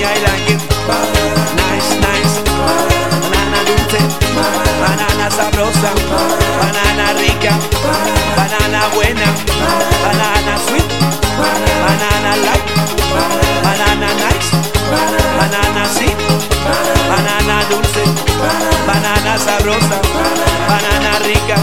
I like it. Nice, nice. Banana dulce, banana sabrosa, banana rica, banana buena, banana sweet, banana light, banana nice, banana sweet, banana dulce, banana sabrosa, banana rica.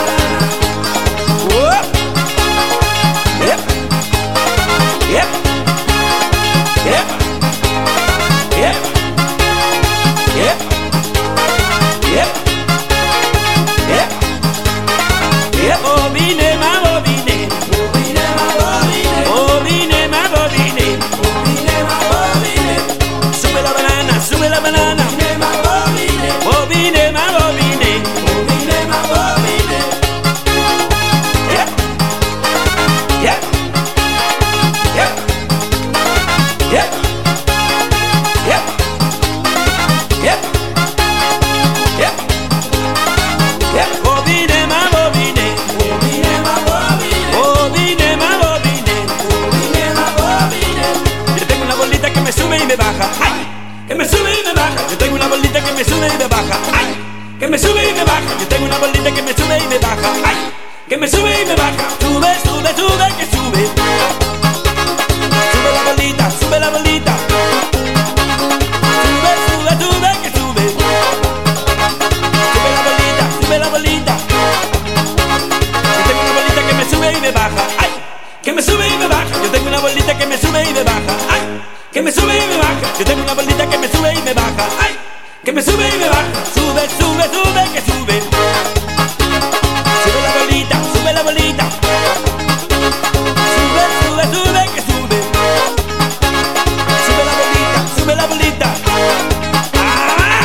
Whoa. Yep. Yep. Yep. Yep. Yep. Yep. Yep. Yep. Bobine, ma bobine. Bobine, ma bobine. Bobine, ma bobine. Bobine, ma bobine. Sube la banana, sube la banana. Bobine, ma bobine. Bobine, ma bobine. Bobine, ma bobine. Yep. Yep. Yep. Yep. Yep. Yep. Yep. Yep. Bobine, ma bobine. Bobine, ma bobine. Bobine, ma bobine. Bobine, ma bobine. Yo tengo una bolita que me sube y me baja. ¡Ay! Que me sube y me baja. Yo tengo una bolita que me sube y me baja. ¡Ay! Que me sube y me baja. Yo tengo una bolita que me sube y me baja. ¡Ay! Que me sube y me baja. Sube, sube, sube, que sube. Sube la bolita, sube la bolita. Sube, sube, sube, que sube. Sube la bolita, sube la bolita. Yo tengo una bolita que me sube y me baja. ¡Ay! Que me sube y me baja. Yo tengo una bolita que me sube y me baja. ¡Ay! Que me sube y me baja. Yo tengo una bolita que me sube y me baja. ¡Ay! Que me sube y me baja. Sube, sube, sube, que sube. Sube la bolita, sube la bolita. Sube, sube, sube, que sube. Sube la bolita, sube la bolita. ¡Ah!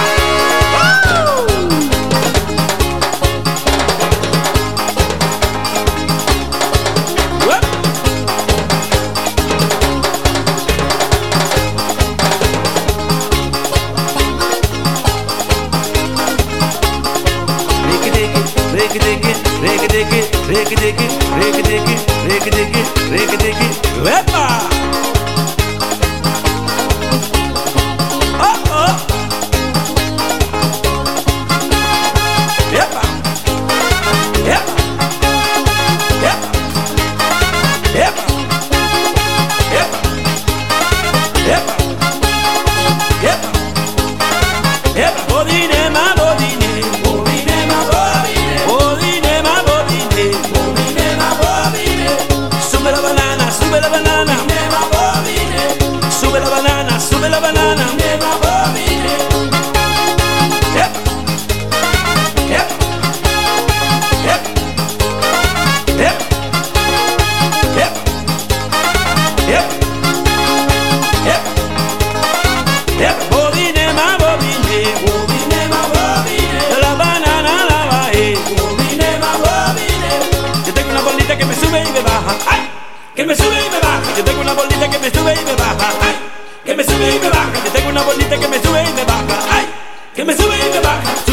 ¡Woo! ¡Epa! ¡Oh, oh! ¡Epa! ¡Epa! ¡Epa! ¡Epa! ¡Epa! ¡Epa! ¡Epa! ¡Epa! Bobine, ma bobine. Bobine, ma bobine. Bobine, ma bobine. Bobine, ma bobine. Sube la banana, sube la banana. Bobine, ma bobine. Sube la banana, sube la banana. Bobine, ma bobine. Epa. Epa. Epa. Epa. Epa. Epa. Epa. Epa. Bobine, ma bobine. Bobine, ma bobine. La banana la bajé. Bobine, ma bobine. Yo tengo una bolita que me sube y me baja. ¡Ay! Que me sube y me baja. Yo tengo una bolita que me sube y me baja. ¡Ay! Que me sube y me baja. Yo tengo una bolita que me sube y me baja. ¡Ay! Que me sube y me baja.